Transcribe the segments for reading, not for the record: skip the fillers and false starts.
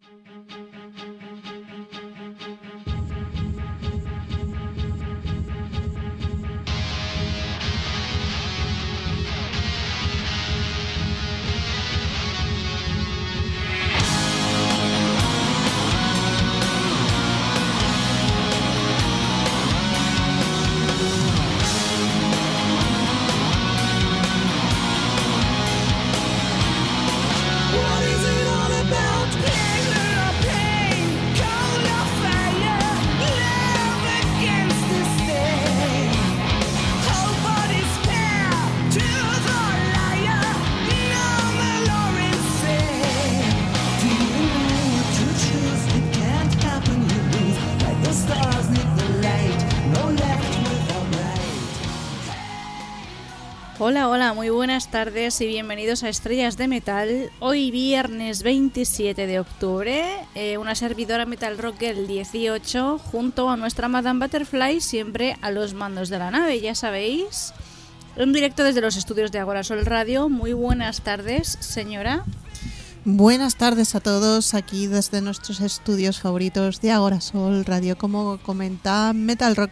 Hola, hola, muy buenas tardes y bienvenidos a Estrellas de Metal. Hoy viernes 27 de octubre, una servidora Metal Rock Girl 18 junto a nuestra Madame Butterfly, siempre a los mandos de la nave, ya sabéis. En directo desde los estudios de Agora Sol Radio. Muy buenas tardes, señora. Buenas tardes a todos, aquí desde nuestros estudios favoritos de Agora Sol Radio, como comenta Metal Rock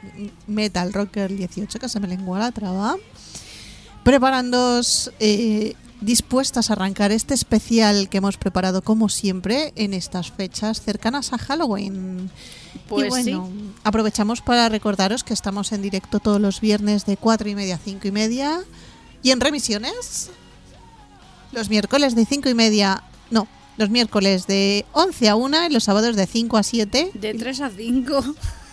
Girl 18, que se me lengua la traba. Preparándoos, dispuestas a arrancar este especial que hemos preparado como siempre en estas fechas cercanas a Halloween. Pues y bueno, sí. Aprovechamos para recordaros que estamos en directo todos los viernes de 4:30 a 5:30 y en remisiones los miércoles de 5:30, no, los miércoles de 11 a 1 y los sábados de 5 a 7. De 3 a 5.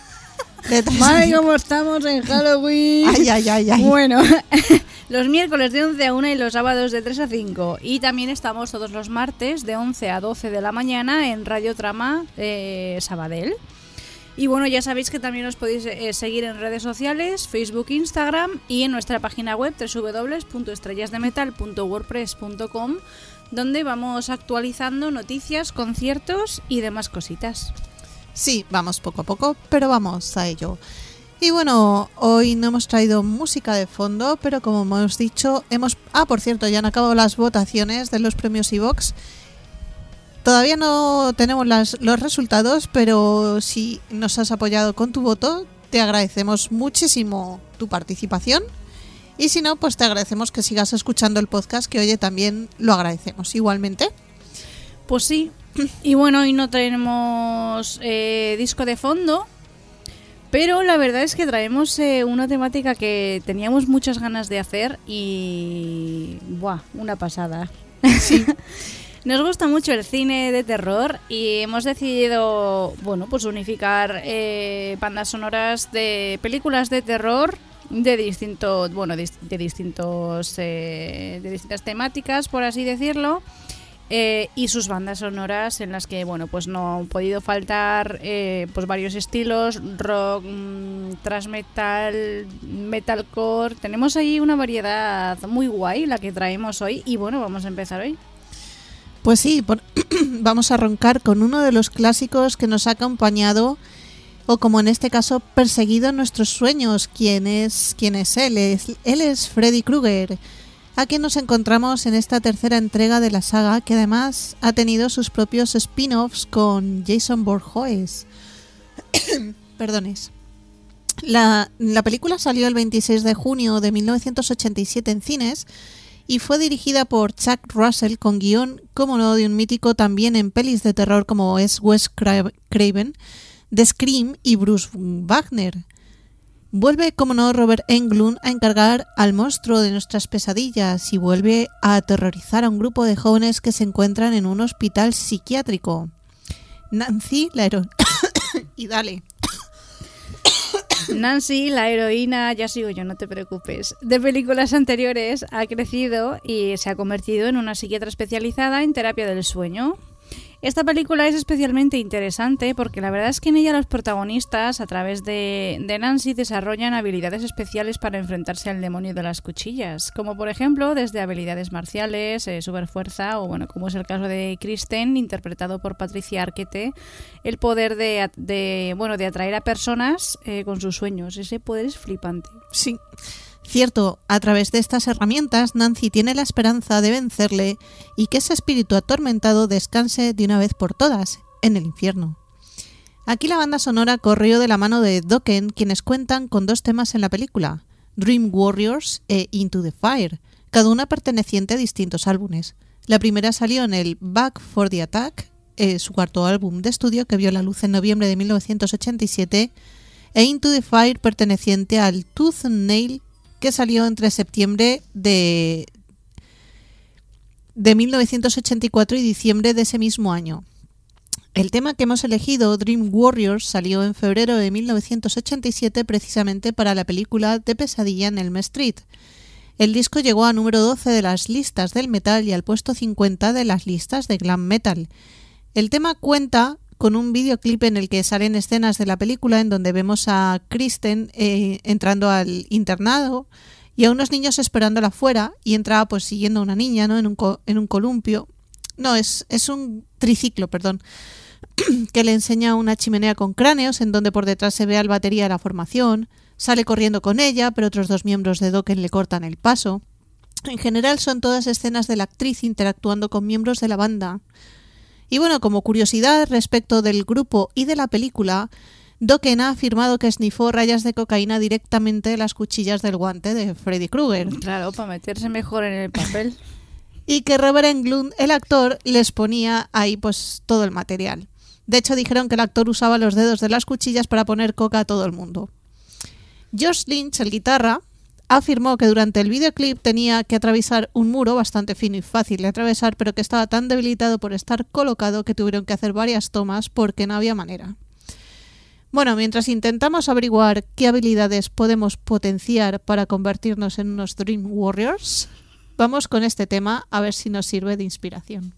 Madre, ¿cómo estamos en Halloween? Ay. Bueno, los miércoles de 11 a 1 y los sábados de 3 a 5. Y también estamos todos los martes de 11 a 12 de la mañana en Radio Trama Sabadell. Y bueno, ya sabéis que también os podéis seguir en redes sociales, Facebook, Instagram y en nuestra página web www.estrellasdemetal.wordpress.com, donde vamos actualizando noticias, conciertos y demás cositas. Sí, vamos poco a poco, pero vamos a ello. Y bueno, hoy no hemos traído música de fondo, pero como hemos dicho, por cierto, ya han acabado las votaciones de los premios iVoox. Todavía no tenemos los resultados, pero si nos has apoyado con tu voto, te agradecemos muchísimo tu participación. Y si no, pues te agradecemos que sigas escuchando el podcast, que oye, también lo agradecemos igualmente. Pues sí. Y bueno, hoy no tenemos disco de fondo, pero la verdad es que traemos una temática que teníamos muchas ganas de hacer y... ¡buah! Una pasada. Sí. Nos gusta mucho el cine de terror y hemos decidido, bueno, pues unificar bandas sonoras de películas de terror de distintas temáticas, por así decirlo. Y sus bandas sonoras en las que, bueno, pues no han podido faltar pues varios estilos: rock, thrash metal, metalcore. Tenemos ahí una variedad muy guay la que traemos hoy y bueno, vamos a empezar hoy. Pues sí, vamos a arrancar con uno de los clásicos que nos ha acompañado, o como en este caso, perseguido en nuestros sueños. ¿Quién es él? Él es Freddy Krueger, a quien nos encontramos en esta tercera entrega de la saga, que además ha tenido sus propios spin-offs con Jason Voorhees. Perdones. La película salió el 26 de junio de 1987 en cines y fue dirigida por Chuck Russell, con guión, como no, de un mítico también en pelis de terror como es Wes Craven, The Scream y Bruce Wagner. Vuelve, como no, Robert Englund a encargar al monstruo de nuestras pesadillas y vuelve a aterrorizar a un grupo de jóvenes que se encuentran en un hospital psiquiátrico. Nancy, y dale. Nancy, la heroína, ya sigo yo, no te preocupes, de películas anteriores, ha crecido y se ha convertido en una psiquiatra especializada en terapia del sueño. Esta película es especialmente interesante porque la verdad es que en ella los protagonistas, a través de Nancy, desarrollan habilidades especiales para enfrentarse al demonio de las cuchillas, como por ejemplo desde habilidades marciales, superfuerza, o bueno, como es el caso de Kristen, interpretado por Patricia Arquette, el poder de atraer a personas con sus sueños. Ese poder es flipante. Sí. Cierto, a través de estas herramientas Nancy tiene la esperanza de vencerle y que ese espíritu atormentado descanse de una vez por todas en el infierno. Aquí la banda sonora corrió de la mano de Dokken, quienes cuentan con 2 temas en la película, Dream Warriors e Into the Fire, cada una perteneciente a distintos álbumes. La primera salió en el Back for the Attack, su cuarto álbum de estudio que vio la luz en noviembre de 1987, e Into the Fire perteneciente al Tooth and Nail, que salió entre septiembre de 1984 y diciembre de ese mismo año. El tema que hemos elegido, Dream Warriors, salió en febrero de 1987 precisamente para la película de Pesadilla en Elm Street. El disco llegó a número 12 de las listas del metal y al puesto 50 de las listas de glam metal. El tema cuenta con un videoclip en el que salen escenas de la película en donde vemos a Kristen entrando al internado y a unos niños esperándola afuera, y entra pues siguiendo a una niña, ¿no? en un columpio. No, es un triciclo, perdón, que le enseña una chimenea con cráneos en donde por detrás se ve al batería de la formación. Sale corriendo con ella, pero otros 2 miembros de Dokken le cortan el paso. En general son todas escenas de la actriz interactuando con miembros de la banda. Y bueno, como curiosidad respecto del grupo y de la película, Dokken ha afirmado que snifó rayas de cocaína directamente de las cuchillas del guante de Freddy Krueger. Claro, para meterse mejor en el papel. Y que Robert Englund, el actor, les ponía ahí pues todo el material. De hecho, dijeron que el actor usaba los dedos de las cuchillas para poner coca a todo el mundo. Josh Lynch, el guitarra, afirmó que durante el videoclip tenía que atravesar un muro bastante fino y fácil de atravesar, pero que estaba tan debilitado por estar colocado que tuvieron que hacer varias tomas porque no había manera. Bueno, mientras intentamos averiguar qué habilidades podemos potenciar para convertirnos en unos Dream Warriors, vamos con este tema a ver si nos sirve de inspiración.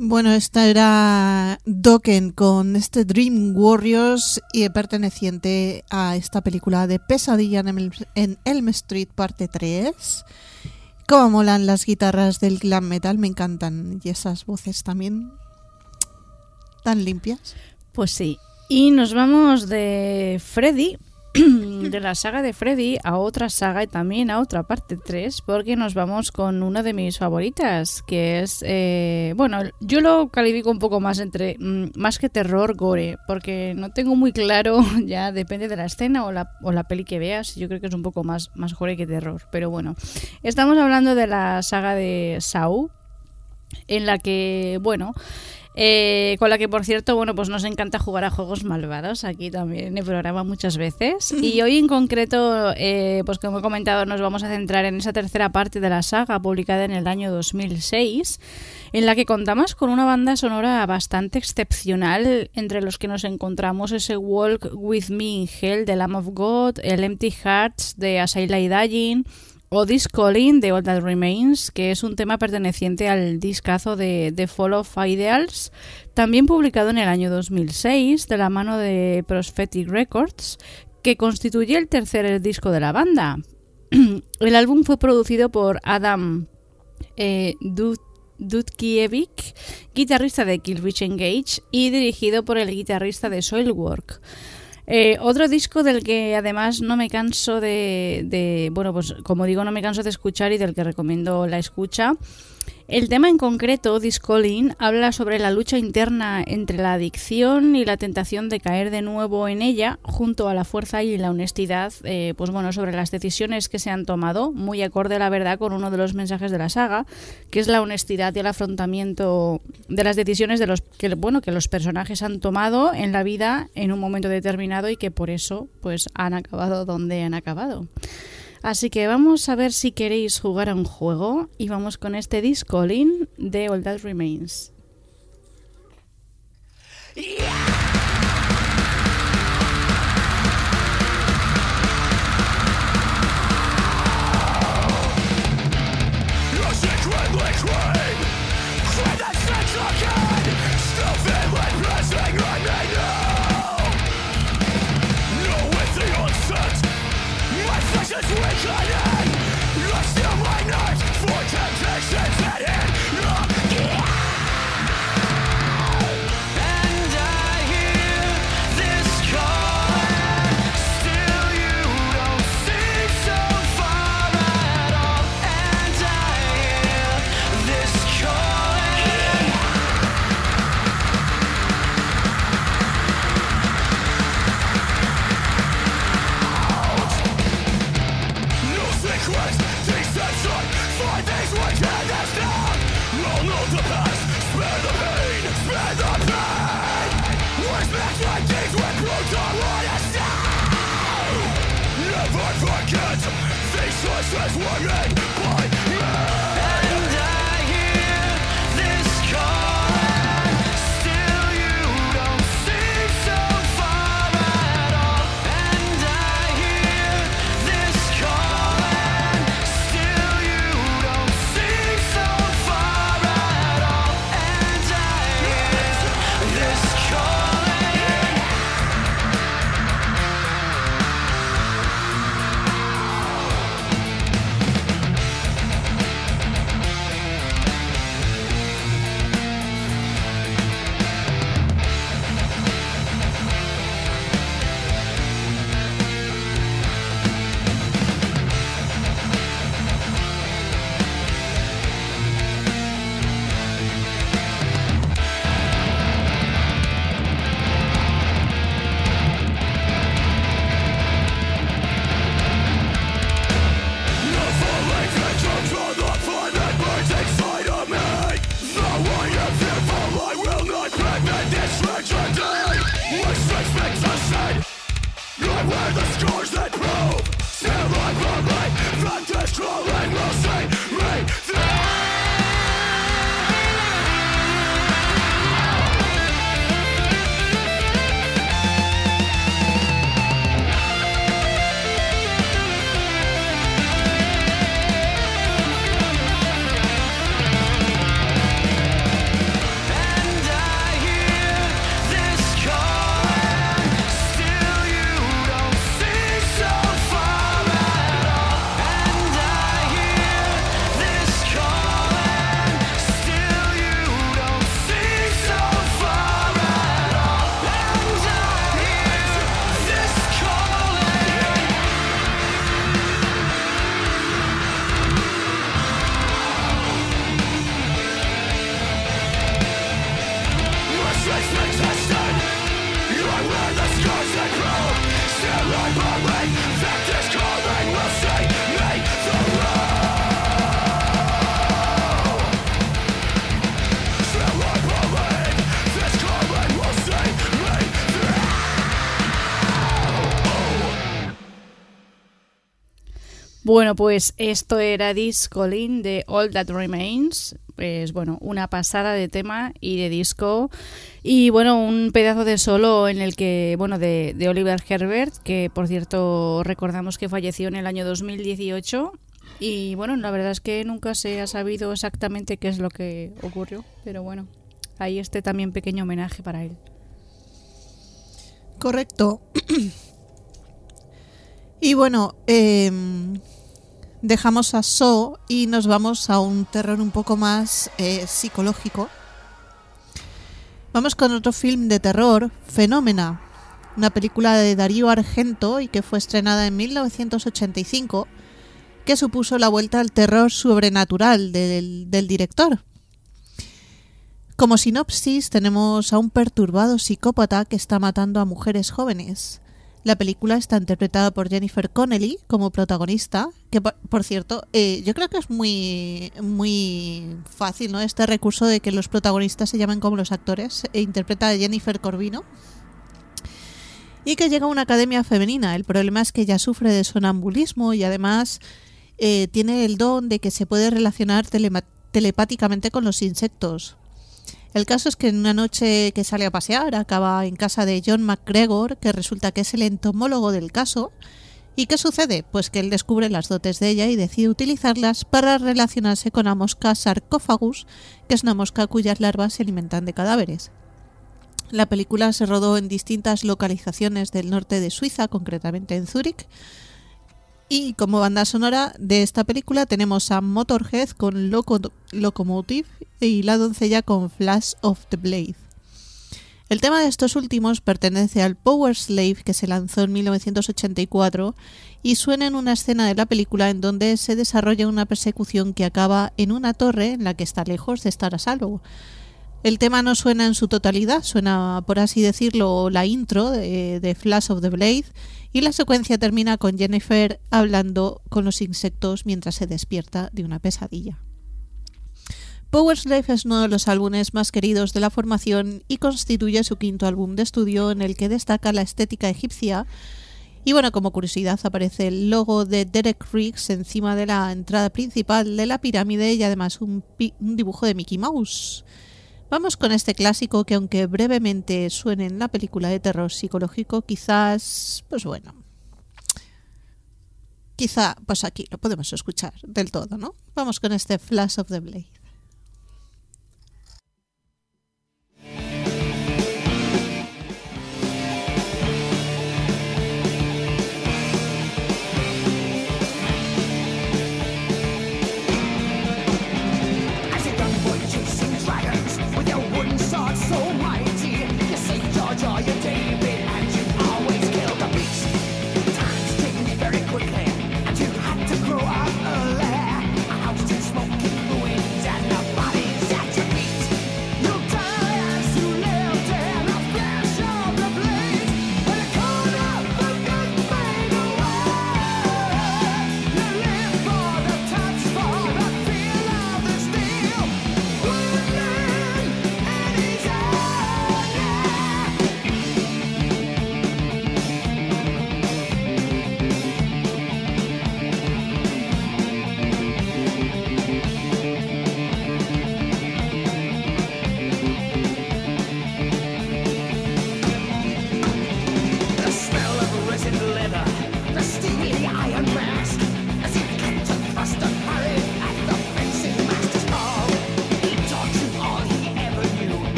Bueno, esta era Dokken con este Dream Warriors y perteneciente a esta película de Pesadilla en Elm Street parte 3. Cómo molan las guitarras del glam metal, me encantan. Y esas voces también tan limpias. Pues sí. Y nos vamos de Freddy, de la saga de Freddy, a otra saga y también a otra parte 3, porque nos vamos con una de mis favoritas, que es, bueno, yo lo califico un poco más entre, más que terror, gore, porque no tengo muy claro, ya depende de la escena o la peli que veas, yo creo que es un poco más gore que terror, pero bueno, estamos hablando de la saga de Saw, en la que, bueno... con la que, por cierto, bueno, pues nos encanta jugar a juegos malvados aquí también en el programa muchas veces. Y hoy en concreto, pues como he comentado, nos vamos a centrar en esa tercera parte de la saga publicada en el año 2006, en la que contamos con una banda sonora bastante excepcional, entre los que nos encontramos ese Walk With Me in Hell de Lamb of God, el Empty Hearts de As I Lay Dying, o This Calling de All That Remains, que es un tema perteneciente al discazo de The Fall of Ideals, también publicado en el año 2006 de la mano de Prophetic Records, que constituye el tercer disco de la banda. El álbum fue producido por Adam Dudkiewicz, guitarrista de Killswitch Engage, y dirigido por el guitarrista de Soilwork. Otro disco del que además no me canso bueno, pues como digo, no me canso de escuchar y del que recomiendo la escucha. El tema en concreto, This Calling, habla sobre la lucha interna entre la adicción y la tentación de caer de nuevo en ella, junto a la fuerza y la honestidad, pues bueno, sobre las decisiones que se han tomado, muy acorde a la verdad con uno de los mensajes de la saga, que es la honestidad y el afrontamiento de las decisiones de que los personajes han tomado en la vida en un momento determinado y que por eso pues han acabado donde han acabado. Así que vamos a ver si queréis jugar a un juego y vamos con este This Calling de All That Remains. Bueno, pues esto era Discolin de All That Remains. Pues bueno, una pasada de tema y de disco. Y bueno, un pedazo de solo en el que, bueno, de Oliver Herbert, que por cierto recordamos que falleció en el año 2018. Y bueno, la verdad es que nunca se ha sabido exactamente qué es lo que ocurrió. Pero bueno, ahí este también pequeño homenaje para él. Correcto. Y bueno, dejamos a Saw y nos vamos a un terror un poco más psicológico. Vamos con otro film de terror, Phenomena, una película de Darío Argento y que fue estrenada en 1985, que supuso la vuelta al terror sobrenatural del director. Como sinopsis tenemos a un perturbado psicópata que está matando a mujeres jóvenes. La película está interpretada por Jennifer Connelly como protagonista, que por cierto, yo creo que es muy fácil, ¿no? Este recurso de que los protagonistas se llamen como los actores. Interpreta a Jennifer Corbino y que llega a una academia femenina. El problema es que ella sufre de sonambulismo y además tiene el don de que se puede relacionar telepáticamente con los insectos. El caso es que en una noche que sale a pasear acaba en casa de John McGregor, que resulta que es el entomólogo del caso. ¿Y qué sucede? Pues que él descubre las dotes de ella y decide utilizarlas para relacionarse con la mosca Sarcophagus, que es una mosca cuyas larvas se alimentan de cadáveres. La película se rodó en distintas localizaciones del norte de Suiza, concretamente en Zúrich. Y como banda sonora de esta película tenemos a Motorhead con Locomotive y La doncella con Flash of the Blade. El tema de estos últimos pertenece al Power Slave, que se lanzó en 1984 y suena en una escena de la película en donde se desarrolla una persecución que acaba en una torre en la que está lejos de estar a salvo. El tema no suena en su totalidad, suena, por así decirlo, la intro de Flash of the Blade, y la secuencia termina con Jennifer hablando con los insectos mientras se despierta de una pesadilla. Powerslave es uno de los álbumes más queridos de la formación y constituye su quinto álbum de estudio, en el que destaca la estética egipcia. Y bueno, como curiosidad aparece el logo de Derek Riggs encima de la entrada principal de la pirámide y además un dibujo de Mickey Mouse. Vamos con este clásico que, aunque brevemente suene en la película de terror psicológico, quizás, pues bueno, quizá pues aquí lo podemos escuchar del todo, ¿no? Vamos con este Flash of the Blade. Quickly, and you had to grow up early. A house to smoking ruins and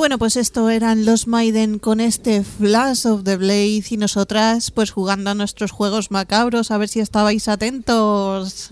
Bueno, pues esto eran los Maiden con este Flash of the Blade y nosotras pues jugando a nuestros juegos macabros, a ver si estabais atentos.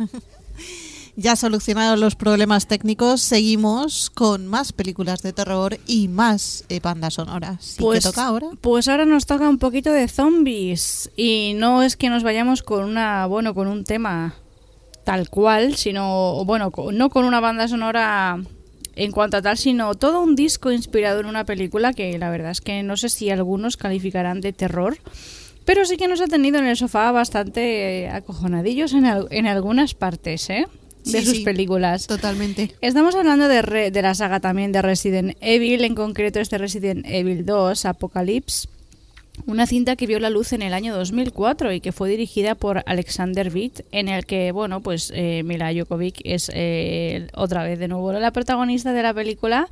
Ya solucionados los problemas técnicos, seguimos con más películas de terror y más bandas sonoras. ¿Y qué toca ahora? Pues ahora nos toca un poquito de zombies. Y no es que nos vayamos con con un tema tal cual, sino, no con una banda sonora en cuanto a tal, sino todo un disco inspirado en una película que la verdad es que no sé si algunos calificarán de terror, pero sí que nos ha tenido en el sofá bastante acojonadillos en algunas partes, de sus películas. Totalmente. Estamos hablando de la saga también de Resident Evil, en concreto este Resident Evil 2, Apocalypse, una cinta que vio la luz en el año 2004 y que fue dirigida por Alexander Witt, en el que, Mila Jovovich es otra vez de nuevo la protagonista de la película.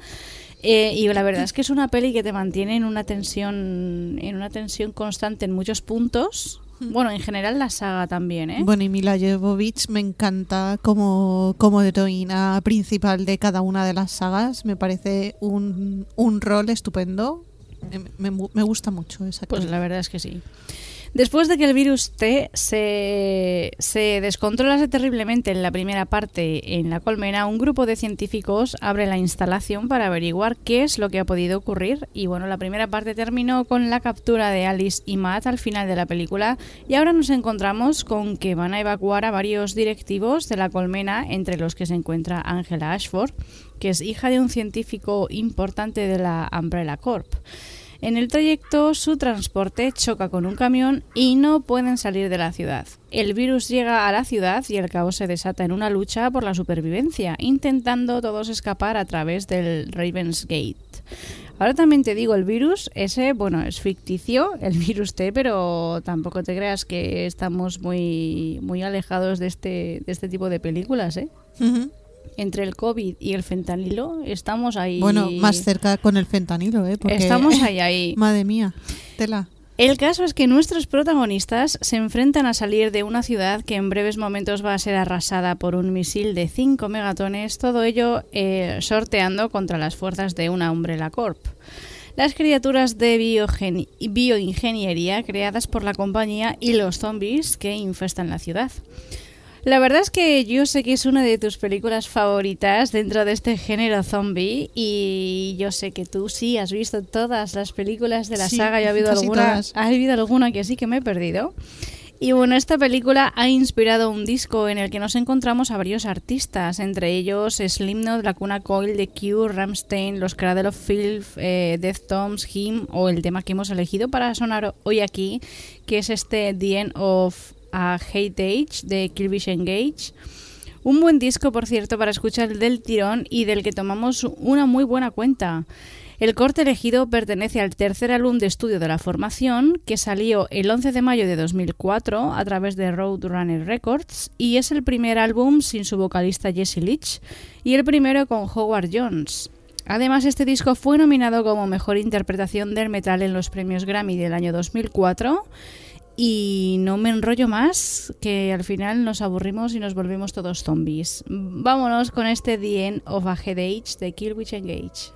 Y la verdad es que es una peli que te mantiene en una tensión constante en muchos puntos. Bueno, en general la saga también, ¿eh? Bueno, y Mila Jovovich me encanta como heroína principal de cada una de las sagas. Me parece un rol estupendo. Me gusta mucho esa cosa. Pues la verdad es que sí. Después de que el virus T se descontrolase terriblemente en la primera parte en la colmena, un grupo de científicos abre la instalación para averiguar qué es lo que ha podido ocurrir. Y bueno, la primera parte terminó con la captura de Alice y Matt al final de la película, y ahora nos encontramos con que van a evacuar a varios directivos de la colmena, entre los que se encuentra Angela Ashford, que es hija de un científico importante de la Umbrella Corp. En el trayecto, su transporte choca con un camión y no pueden salir de la ciudad. El virus llega a la ciudad y el caos se desata en una lucha por la supervivencia, intentando todos escapar a través del Raven's Gate. Ahora también te digo, el virus ese, es ficticio, el virus T, pero tampoco te creas que estamos muy, muy alejados de este tipo de películas, ¿eh? Uh-huh. Entre el COVID y el fentanilo estamos ahí. Bueno, más cerca con el fentanilo, porque estamos ahí. Madre mía, tela. El caso es que nuestros protagonistas se enfrentan a salir de una ciudad que en breves momentos va a ser arrasada por un misil de 5 megatones, todo ello sorteando contra las fuerzas de una Umbrella Corp. Las criaturas de bioingeniería creadas por la compañía y los zombies que infestan la ciudad. La verdad es que yo sé que es una de tus películas favoritas dentro de este género zombie, y yo sé que tú sí has visto todas las películas de la saga y ha habido alguna que sí que me he perdido. Y bueno, esta película ha inspirado un disco en el que nos encontramos a varios artistas, entre ellos Slipknot, Lacuna Coil, The Cure, Rammstein, los Cradle of Filth, Deftones, Him, o el tema que hemos elegido para sonar hoy aquí, que es este The End of a Hate Age de Killswitch Engage. Un buen disco, por cierto, para escuchar del tirón y del que tomamos una muy buena cuenta. El corte elegido pertenece al tercer álbum de estudio de la formación, que salió el 11 de mayo de 2004 a través de Roadrunner Records, y es el primer álbum sin su vocalista Jesse Leach y el primero con Howard Jones. Además, este disco fue nominado como Mejor Interpretación del Metal en los premios Grammy del año 2004. Y no me enrollo más, que al final nos aburrimos y nos volvemos todos zombies. Vámonos con este The End of a Head Age de Killswitch Engage.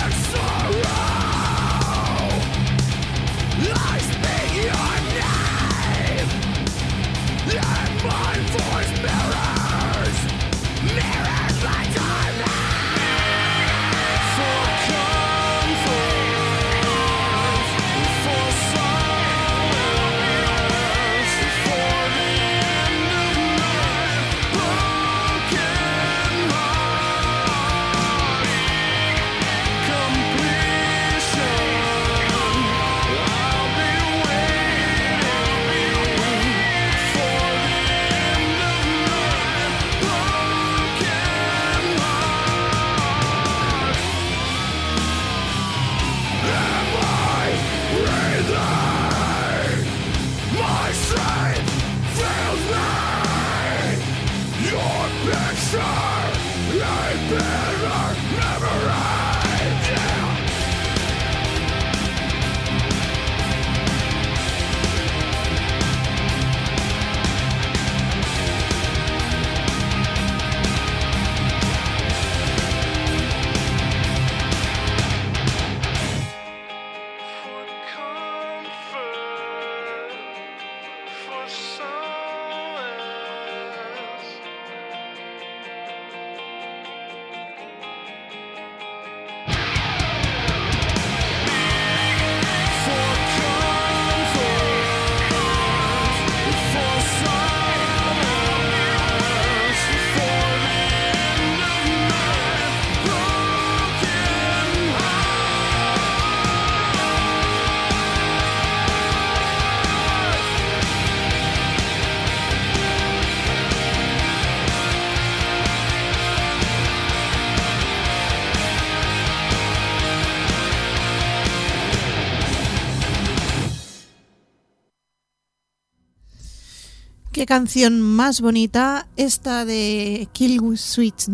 Qué canción más bonita esta de Killswitch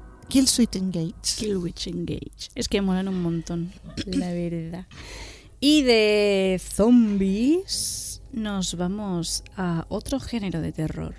Engage. Killswitch Engage. Es que molan un montón, la verdad. Y de zombies nos vamos a otro género de terror.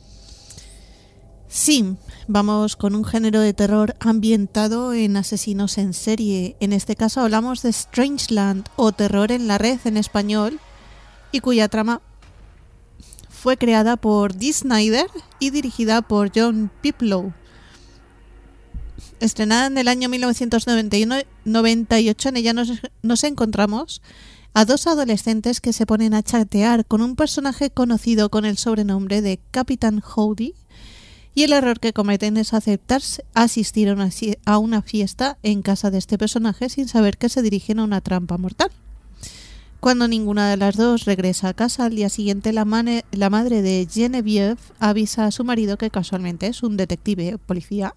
Sí, vamos con un género de terror ambientado en asesinos en serie. En este caso hablamos de Strangeland o Terror en la Red en español, y cuya trama fue creada por Dee Snider y dirigida por John Piplow. Estrenada en el año 1998, en ella nos encontramos a dos adolescentes que se ponen a chatear con un personaje conocido con el sobrenombre de Capitán Howdy, y el error que cometen es asistir a una fiesta en casa de este personaje sin saber que se dirigen a una trampa mortal. Cuando ninguna de las dos regresa a casa, al día siguiente la madre de Genevieve avisa a su marido, que casualmente es un detective policía.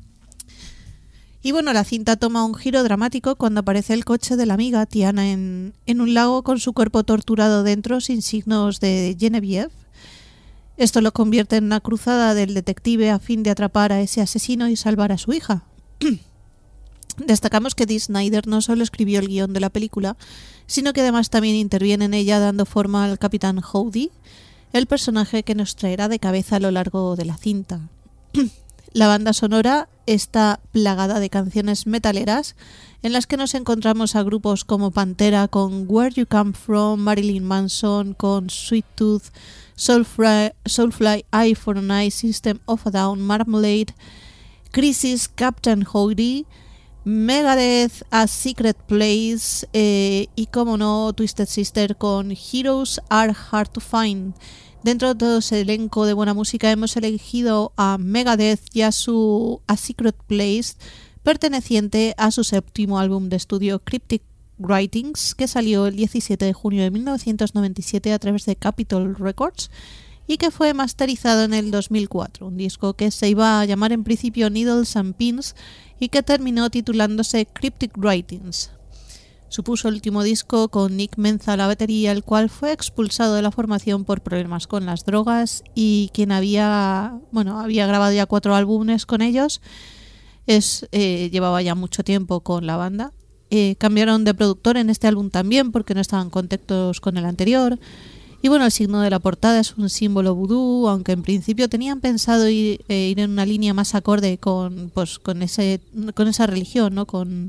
Y bueno, la cinta toma un giro dramático cuando aparece el coche de la amiga Tiana en un lago con su cuerpo torturado dentro sin signos de Genevieve. Esto lo convierte en una cruzada del detective a fin de atrapar a ese asesino y salvar a su hija. Destacamos que Dee Snider no solo escribió el guión de la película, sino que además también interviene en ella dando forma al Capitán Howdy, el personaje que nos traerá de cabeza a lo largo de la cinta. La banda sonora está plagada de canciones metaleras en las que nos encontramos a grupos como Pantera con Where You Come From, Marilyn Manson con Sweet Tooth, Soulfly, Eye for an Eye, System of a Down, Marmalade, Crisis, Captain Howdy, Megadeth, A Secret Place y, como no, Twisted Sister con Heroes Are Hard to Find. Dentro de todo ese elenco de buena música hemos elegido a Megadeth y a su A Secret Place, perteneciente a su séptimo álbum de estudio Cryptic Writings, que salió el 17 de junio de 1997 a través de Capitol Records y que fue masterizado en el 2004, un disco que se iba a llamar en principio Needles and Pins y que terminó titulándose Cryptic Writings. Supuso el último disco con Nick Menza a la batería, el cual fue expulsado de la formación por problemas con las drogas, y quien había grabado ya 4 álbumes con ellos, llevaba ya mucho tiempo con la banda. Cambiaron de productor en este álbum también porque no estaban contentos con el anterior. Y bueno, el signo de la portada es un símbolo vudú, aunque en principio tenían pensado ir en una línea más acorde con esa religión, ¿no? Con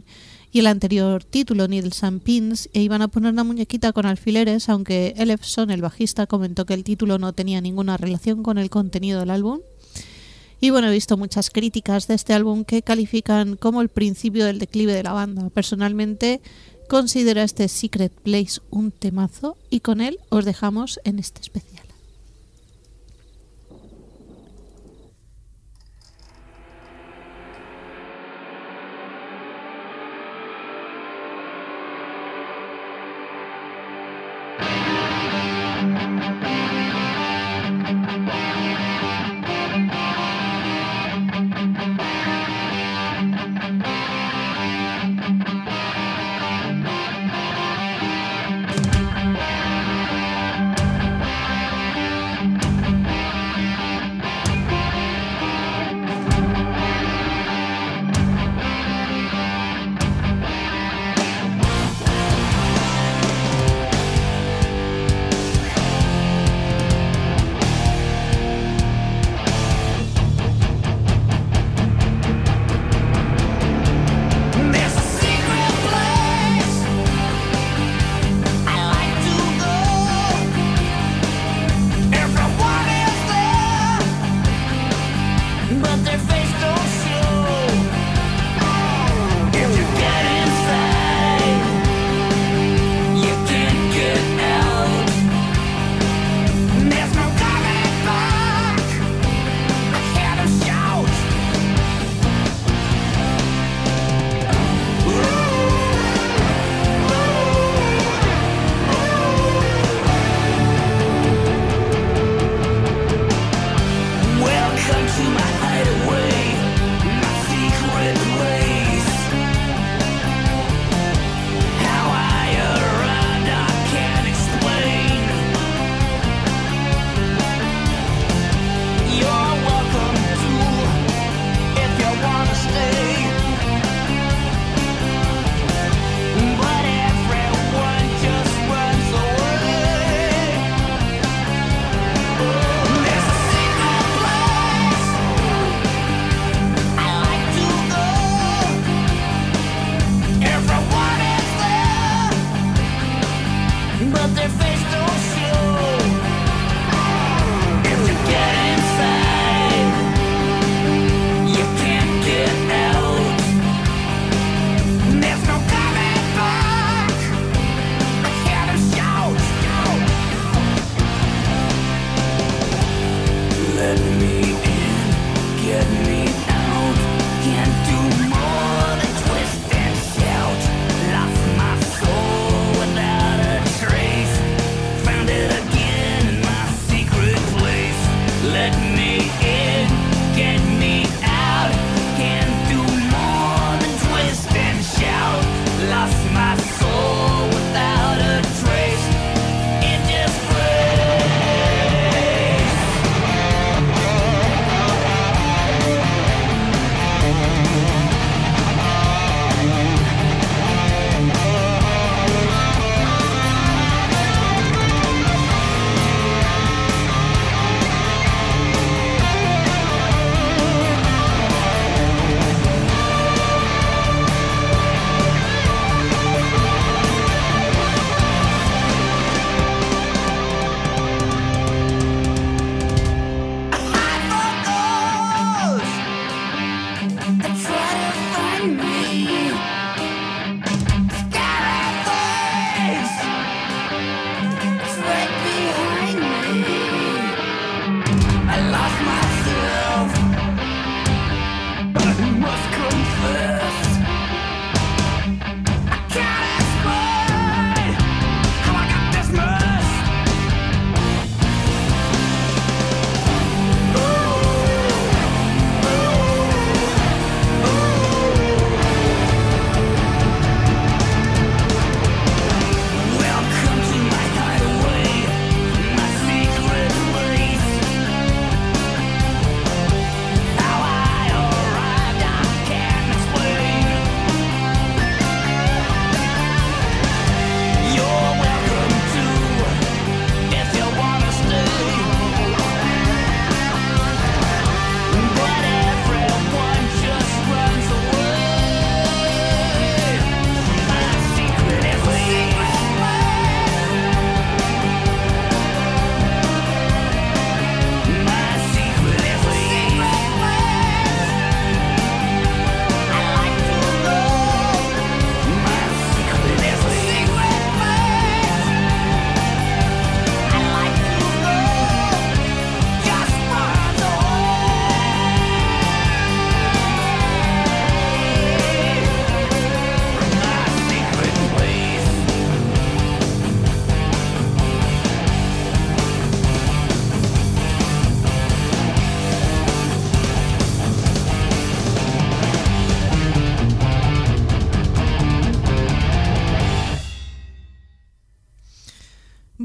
y el anterior título, Needles and Pins, e iban a poner una muñequita con alfileres, aunque Ellefson, el bajista, comentó que el título no tenía ninguna relación con el contenido del álbum. Y bueno, he visto muchas críticas de este álbum que califican como el principio del declive de la banda. Personalmente considero este Secret Place un temazo y con él os dejamos en este especial.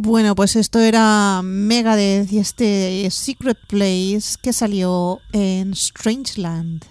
Bueno, pues esto era Megadeth y este Secret Place que salió en Strangeland.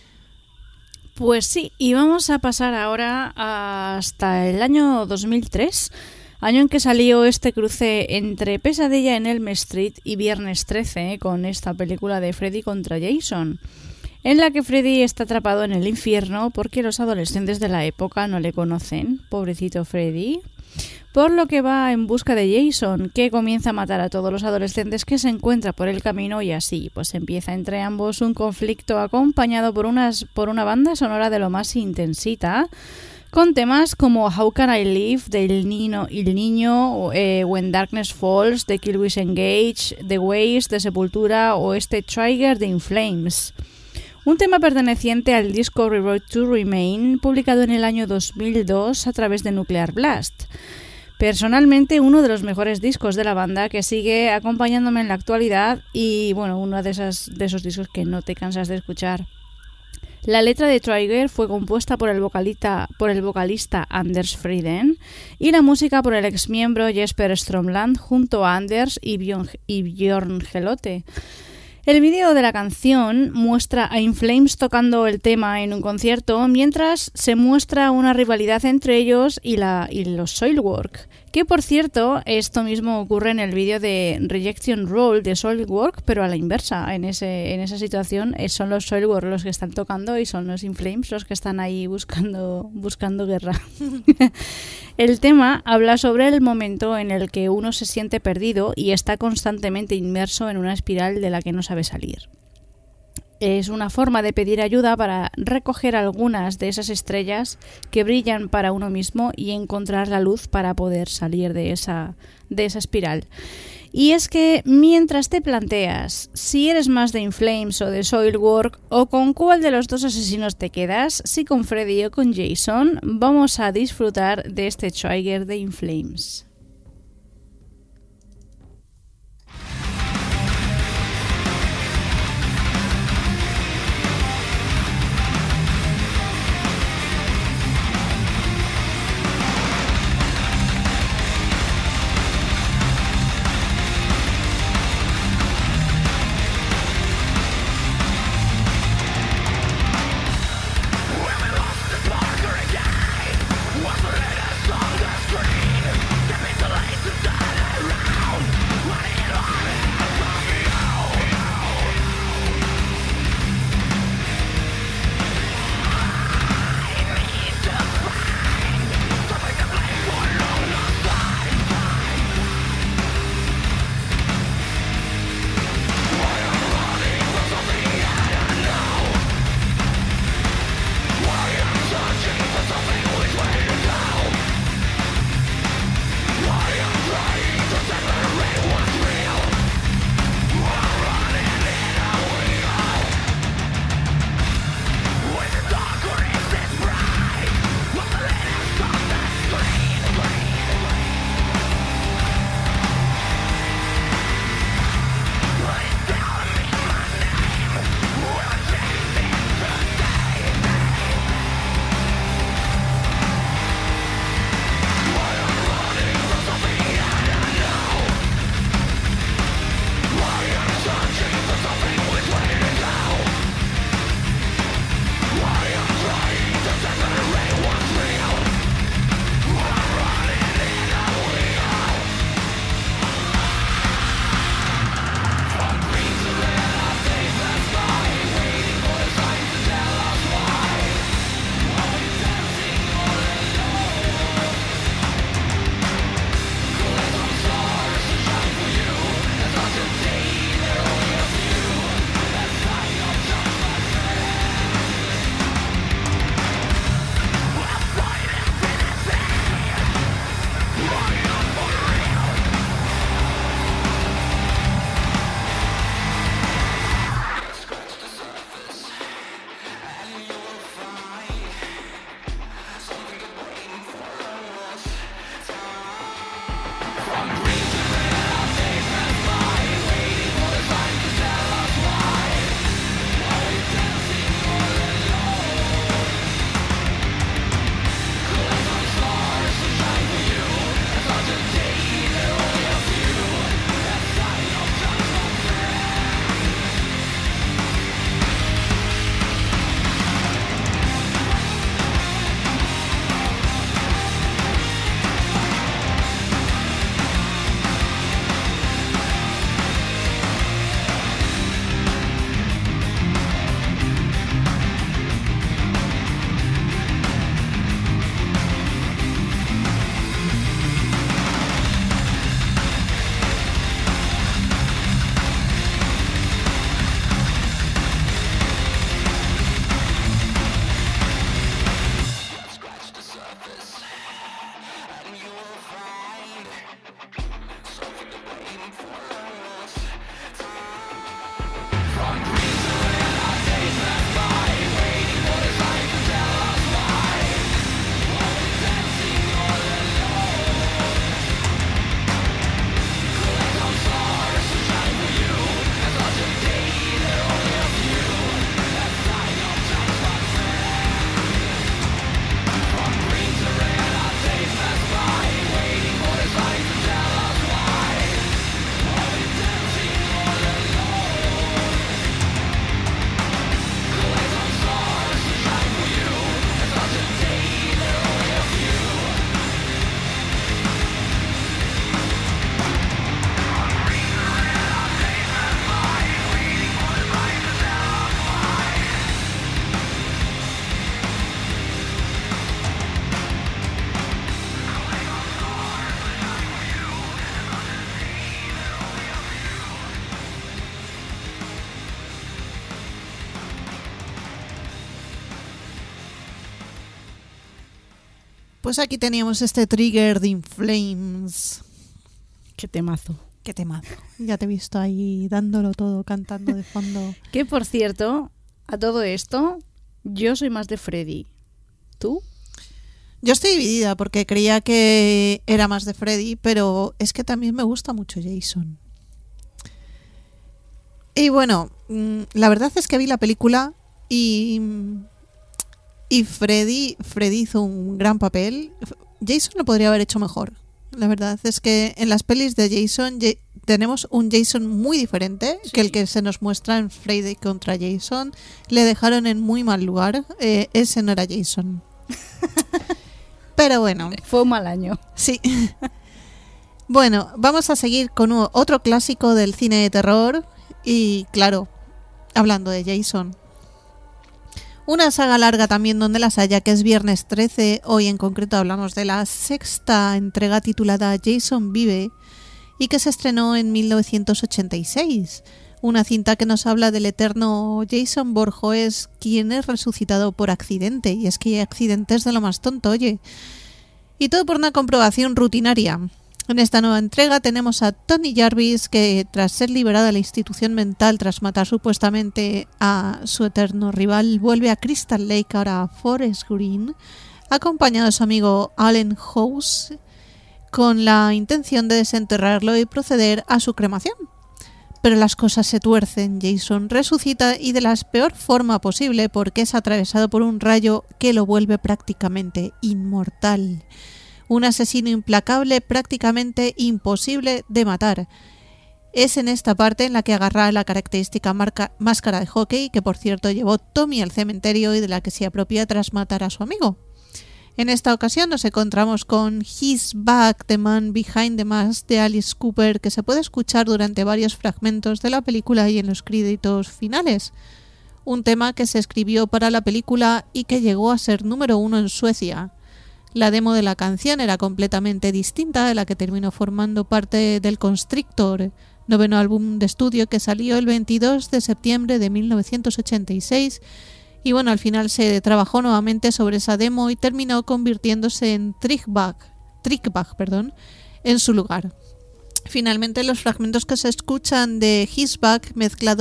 Pues sí, y vamos a pasar ahora hasta el año 2003, año en que salió este cruce entre Pesadilla en Elm Street y Viernes 13, con esta película de Freddy contra Jason, en la que Freddy está atrapado en el infierno porque los adolescentes de la época no le conocen, pobrecito Freddy, por lo que va en busca de Jason, que comienza a matar a todos los adolescentes que se encuentra por el camino, y así pues empieza entre ambos un conflicto acompañado por una banda sonora de lo más intensita, con temas como How Can I Live de El Niño, When Darkness Falls de Killswitch Engage, The Waste de Sepultura o este Trigger de In Flames. Un tema perteneciente al disco Road to Remain, publicado en el año 2002 a través de Nuclear Blast. Personalmente, uno de los mejores discos de la banda, que sigue acompañándome en la actualidad y, bueno, uno de esos discos que no te cansas de escuchar. La letra de Trigger fue compuesta por el vocalista Anders Frieden y la música por el exmiembro Jesper Stromland junto a Anders y Björn Gelotte. El vídeo de la canción muestra a In Flames tocando el tema en un concierto, mientras se muestra una rivalidad entre ellos y los Soilwork, que por cierto, esto mismo ocurre en el vídeo de Rejection Roll de Soilwork, pero a la inversa. En esa situación son los Soilwork los que están tocando y son los In Flames los que están ahí buscando guerra. El tema habla sobre el momento en el que uno se siente perdido y está constantemente inmerso en una espiral de la que no sabe salir. Es una forma de pedir ayuda para recoger algunas de esas estrellas que brillan para uno mismo y encontrar la luz para poder salir de esa espiral. Y es que mientras te planteas si eres más de In Flames o de Soilwork o con cuál de los dos asesinos te quedas, si con Freddy o con Jason, vamos a disfrutar de este Trigger de In Flames. Give me Pues aquí teníamos este Triggered in Flames. Qué temazo. Qué temazo. Ya te he visto ahí dándolo todo, cantando de fondo. Que por cierto, a todo esto, yo soy más de Freddy. ¿Tú? Yo estoy dividida porque creía que era más de Freddy, pero es que también me gusta mucho Jason. Y bueno, la verdad es que vi la película y Freddy hizo un gran papel. Jason lo podría haber hecho mejor. La verdad es que en las pelis de Jason tenemos un Jason muy diferente que el que se nos muestra en Freddy contra Jason. Le dejaron en muy mal lugar. Ese no era Jason. Pero bueno. Fue un mal año. Sí. Bueno, vamos a seguir con otro clásico del cine de terror. Y claro, hablando de Jason. Una saga larga también donde las haya, que es Viernes 13. Hoy en concreto hablamos de la sexta entrega titulada Jason Vive y que se estrenó en 1986. Una cinta que nos habla del eterno Jason Voorhees, quien es resucitado por accidente. Y es que hay accidentes de lo más tonto, oye. Y todo por una comprobación rutinaria. En esta nueva entrega tenemos a Tony Jarvis, que tras ser liberada de la institución mental tras matar supuestamente a su eterno rival, vuelve a Crystal Lake, ahora a Forest Green, acompañado de su amigo Allen House, con la intención de desenterrarlo y proceder a su cremación. Pero las cosas se tuercen. Jason resucita y de la peor forma posible, porque es atravesado por un rayo que lo vuelve prácticamente inmortal. Un asesino implacable, prácticamente imposible de matar. Es en esta parte en la que agarra la característica máscara de hockey, que por cierto llevó Tommy al cementerio y de la que se apropia tras matar a su amigo. En esta ocasión nos encontramos con He's Back, The Man Behind the Mask de Alice Cooper, que se puede escuchar durante varios fragmentos de la película y en los créditos finales. Un tema que se escribió para la película y que llegó a ser número 1 en Suecia. La demo de la canción era completamente distinta de la que terminó formando parte del Constrictor, noveno álbum de estudio que salió el 22 de septiembre de 1986. Y bueno, al final se trabajó nuevamente sobre esa demo y terminó convirtiéndose en Trickback, en su lugar. Finalmente los fragmentos que se escuchan de His Back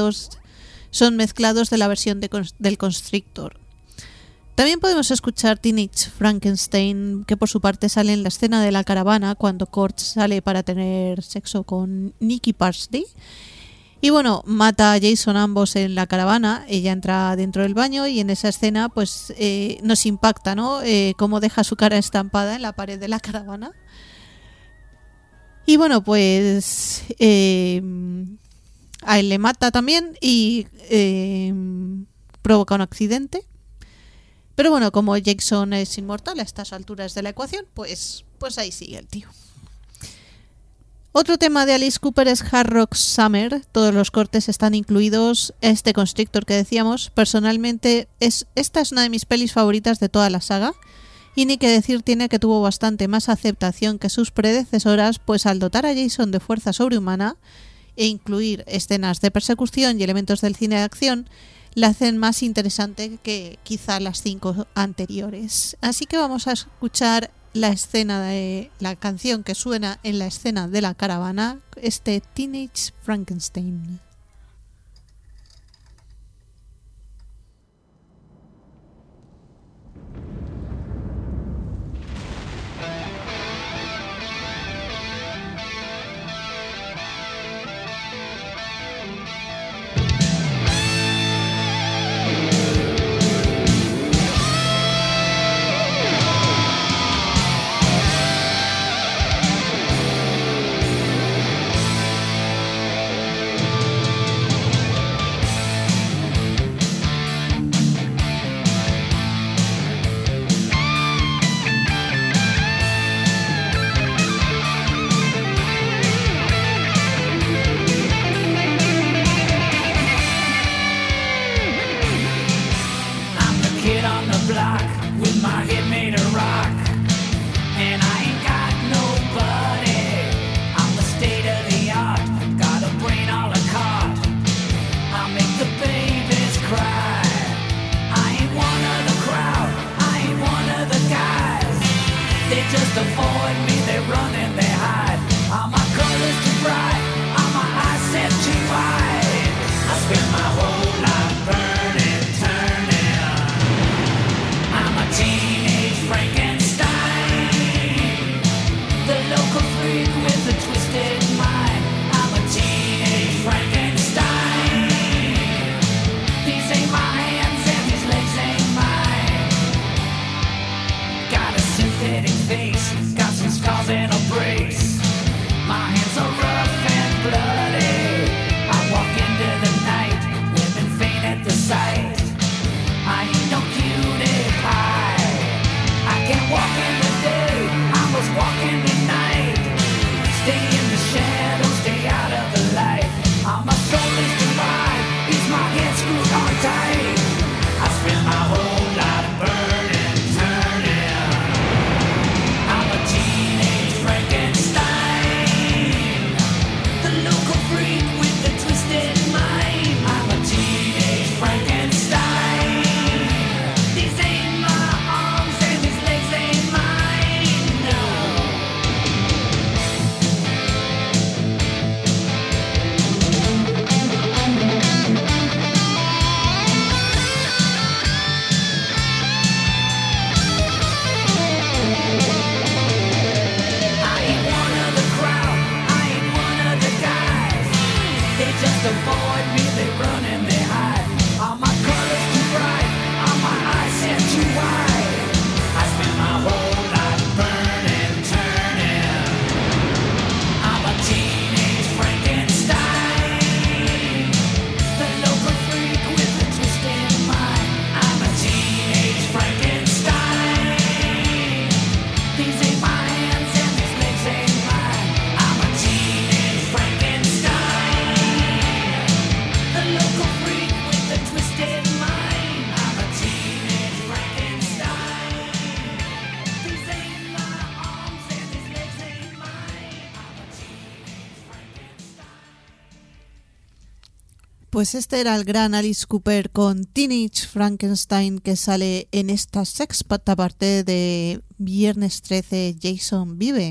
son mezclados de la versión del Constrictor. También podemos escuchar Teenage Frankenstein, que por su parte sale en la escena de la caravana cuando Kurt sale para tener sexo con Nicky Parsley. Y bueno, mata a Jason ambos en la caravana. Ella entra dentro del baño y en esa escena pues nos impacta, ¿no? Cómo deja su cara estampada en la pared de la caravana. Y bueno, pues a él le mata también y provoca un accidente. Pero bueno, como Jason es inmortal a estas alturas de la ecuación, pues ahí sigue el tío. Otro tema de Alice Cooper es Hard Rock Summer. Todos los cortes están incluidos. Este Constrictor que decíamos, personalmente, esta es una de mis pelis favoritas de toda la saga. Y ni que decir tiene que tuvo bastante más aceptación que sus predecesoras, pues al dotar a Jason de fuerza sobrehumana e incluir escenas de persecución y elementos del cine de acción, la hacen más interesante que quizá las 5 anteriores. Así que vamos a escuchar la escena de la canción que suena en la escena de la caravana, este Teenage Frankenstein. They just avoid me, they run and they hide. Are my colors too bright? Are my eyes set too wide? I spend my whole life burning, turning. I'm a teenage Frankenstein, the local freak with a twisted mind. I'm a teenage Frankenstein. These ain't my hands and these legs ain't mine. Got a synthetic face, got some scars and a brace. My hands are rough and bloody. I walk into the night, women faint at the sight. I ain't no cutie pie. I can't walk in the day, I must walk in the night. Stay in the shadows, stay out of the light. My soul is divine, is my head screwed on tight. I spend my whole life burning, turning. I'm a teenage Frankenstein, the local freak with the twisted mind. I'm a teenage Frankenstein. These ain't my arms and these legs ain't mine, no. I ain't one of the crowd, I ain't one of the guys. They just avoid me, they run and they hide. Are my colors too bright? Are my eyes set too wide? I spend my whole life burning, turning. I'm a teenage Frankenstein, the local freak with a twisted mind. I'm a teenage Frankenstein. These ain't my hands and these legs ain't mine. I'm a teenage Frankenstein, the local freak with a twisted mind. I'm a teenage Frankenstein. These ain't my arms and these legs ain't mine. I'm a teenage Frankenstein. Pues este era el gran Alice Cooper con Teenage Frankenstein, que sale en esta sexta parte de Viernes 13, Jason Vive.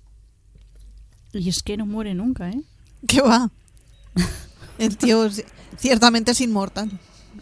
Y es que no muere nunca, ¿eh? ¿Qué va? El tío ciertamente es inmortal.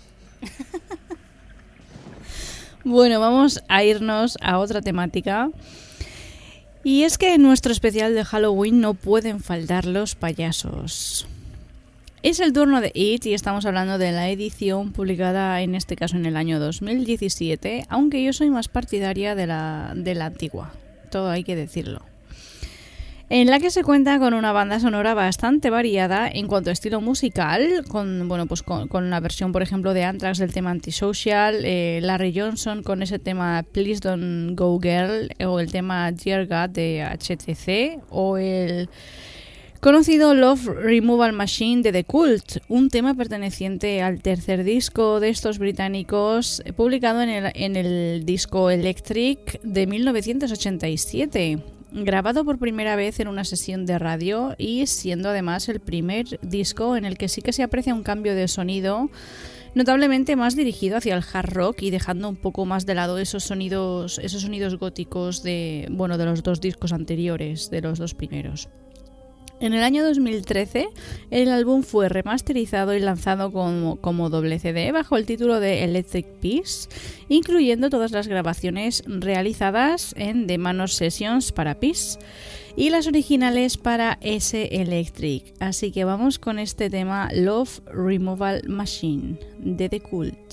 Bueno, vamos a irnos a otra temática. Y es que en nuestro especial de Halloween no pueden faltar los payasos. Es el turno de It y estamos hablando de la edición publicada en este caso en el año 2017, aunque yo soy más partidaria de la antigua, todo hay que decirlo. En la que se cuenta con una banda sonora bastante variada en cuanto a estilo musical, con la versión, por ejemplo, de Anthrax del tema Antisocial, Larry Johnson con ese tema Please Don't Go Girl, o el tema Dear God de HTC, o el conocido Love Removal Machine de The Cult, un tema perteneciente al tercer disco de estos británicos, publicado en el disco Electric de 1987. Grabado por primera vez en una sesión de radio y siendo además el primer disco en el que sí que se aprecia un cambio de sonido notablemente más dirigido hacia el hard rock y dejando un poco más de lado esos sonidos góticos de los dos discos anteriores, de los dos primeros. En el año 2013, el álbum fue remasterizado y lanzado como doble CD bajo el título de Electric Peace, incluyendo todas las grabaciones realizadas en The Manor Sessions para Peace y las originales para S Electric. Así que vamos con este tema Love Removal Machine de The Cult.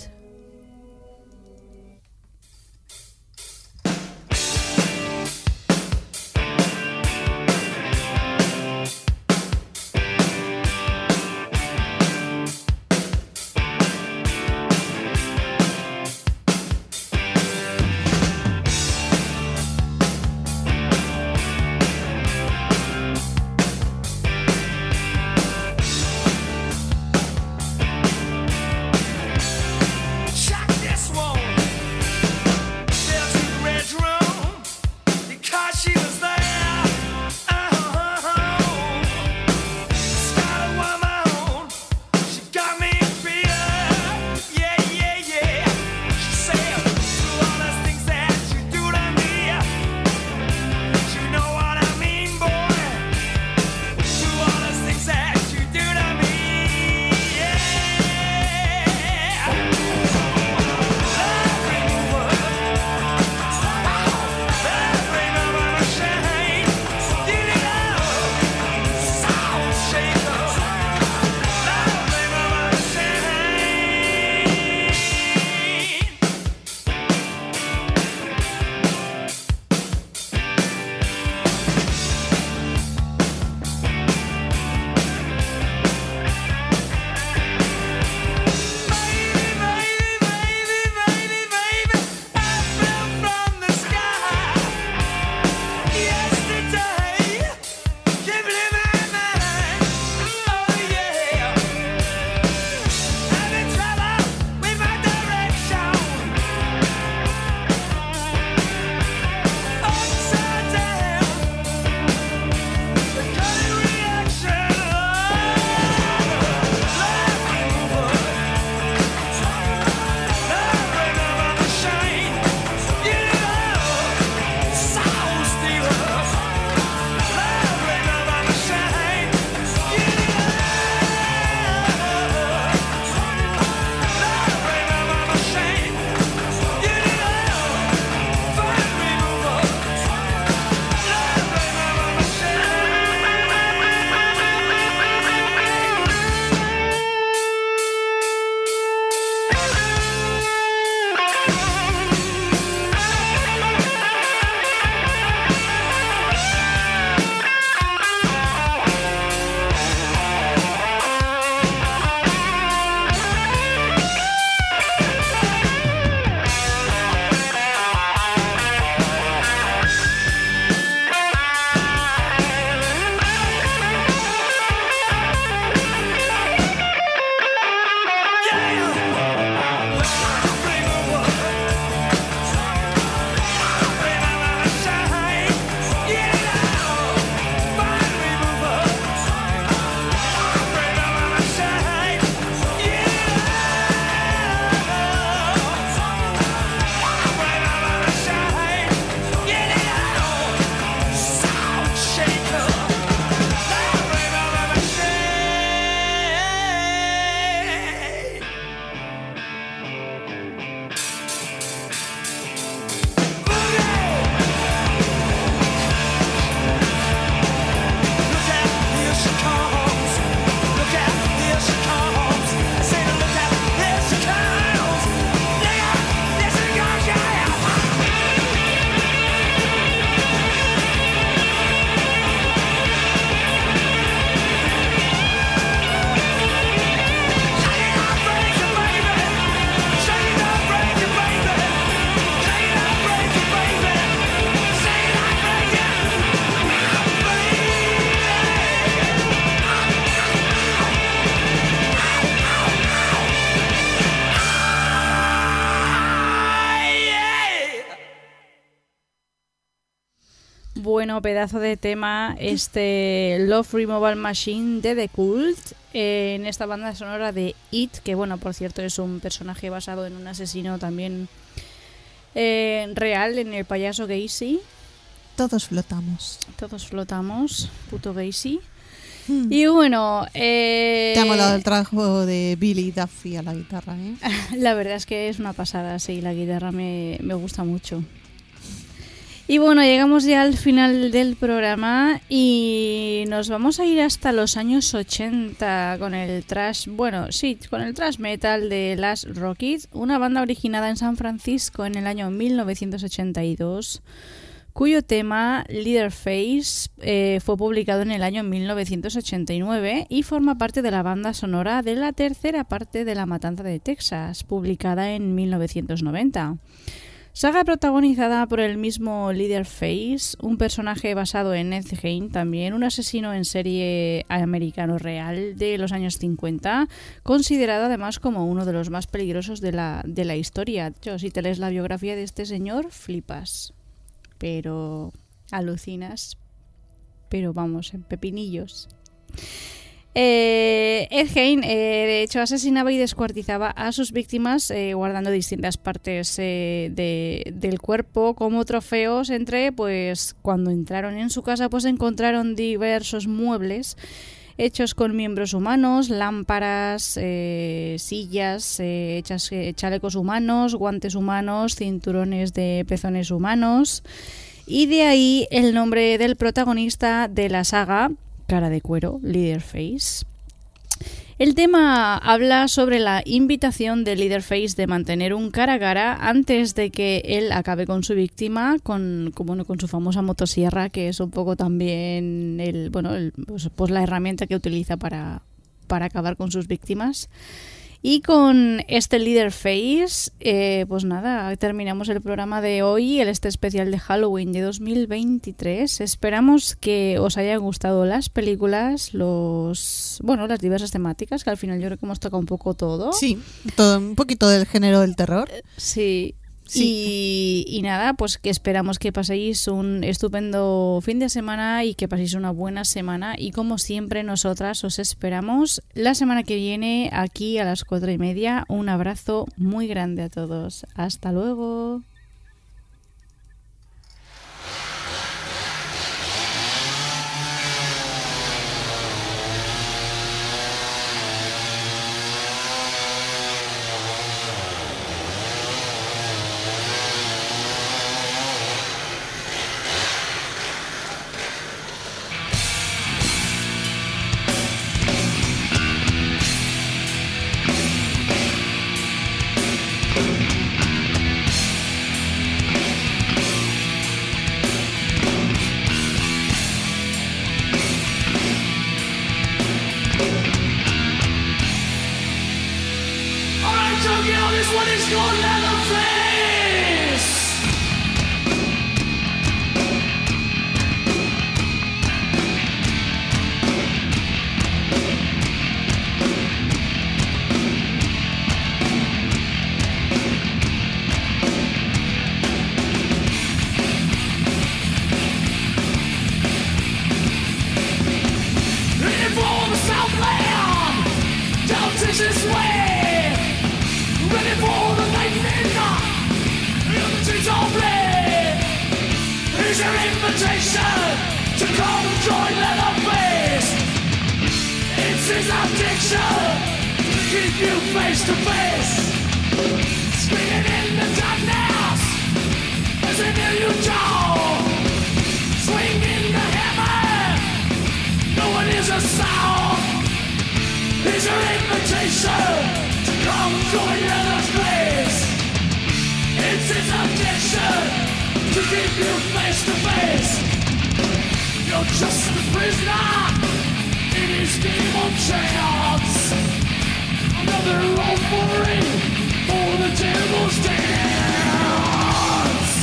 Bueno, pedazo de tema, Love Removal Machine de The Cult, en esta banda sonora de It, que bueno, por cierto es un personaje basado en un asesino también real, en el payaso Gacy. Todos flotamos. Todos flotamos, puto Gacy. Y bueno... Te ha molado el trabajo de Billy Duffy a la guitarra, ¿eh? La verdad es que es una pasada, sí, la guitarra me gusta mucho. Y bueno, llegamos ya al final del programa y nos vamos a ir hasta los años 80 con el thrash, bueno, sí, con el thrash metal de Last Rockets, una banda originada en San Francisco en el año 1982, cuyo tema Leatherface fue publicado en el año 1989 y forma parte de la banda sonora de la tercera parte de La Matanza de Texas, publicada en 1990. Saga protagonizada por el mismo Leatherface, un personaje basado en Ed Gein, también un asesino en serie americano real de los años 50, considerado además como uno de los más peligrosos de la historia. Yo, si te lees la biografía de este señor, flipas, pero alucinas, pero vamos, en pepinillos. Ed Gein, de hecho, asesinaba y descuartizaba a sus víctimas guardando distintas partes del cuerpo como trofeos. Pues cuando entraron en su casa, pues encontraron diversos muebles hechos con miembros humanos, lámparas, sillas, chalecos humanos, guantes humanos, cinturones de pezones humanos. Y de ahí el nombre del protagonista de la saga, Cara de Cuero, Leatherface. El tema habla sobre la invitación de Leatherface de mantener un cara a cara antes de que él acabe con su víctima, con su famosa motosierra, que es un poco también pues la herramienta que utiliza para acabar con sus víctimas. Y con este Leatherface, pues nada, terminamos el programa de hoy, especial de Halloween de 2023. Esperamos que os hayan gustado las películas, las diversas temáticas, que al final yo creo que hemos tocado un poco todo. Sí, todo, un poquito del género del terror. Sí. Y nada, pues que esperamos que paséis un estupendo fin de semana y que paséis una buena semana. Y como siempre, nosotras os esperamos la semana que viene aquí a las 4:30. Un abrazo muy grande a todos. Hasta luego. Just a prisoner in his game of chance. Another offering for the devil's dance.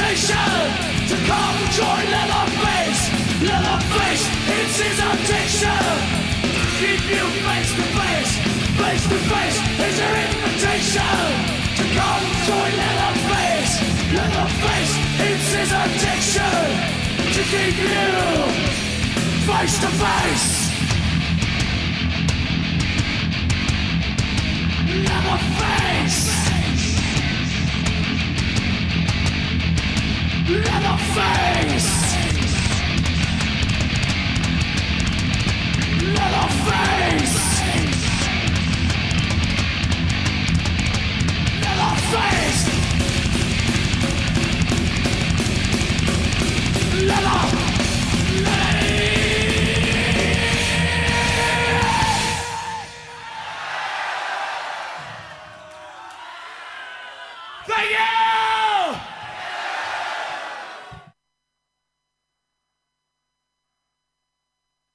invitation to come join Leatherface. Leatherface, it's his addiction. Keep you face to face. Face to face is your invitation to come join Leatherface. Leatherface, it's his addiction to keep you face to face. Leatherface. Leatherface. Leatherface. Leatherface. Thank you!